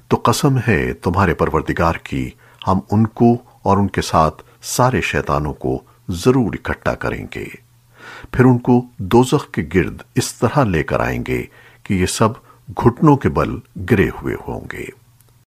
तो कसम है तुम्हारे परवरदिगार की, हम उनको और उनके साथ सारे शैतानों को जरूर इकट्ठा करेंगे। फिर उनको दोजख के गिर्द इस तरह लेकर आएंगे कि ये सब घुटनों के बल गिरे हुए होंगे।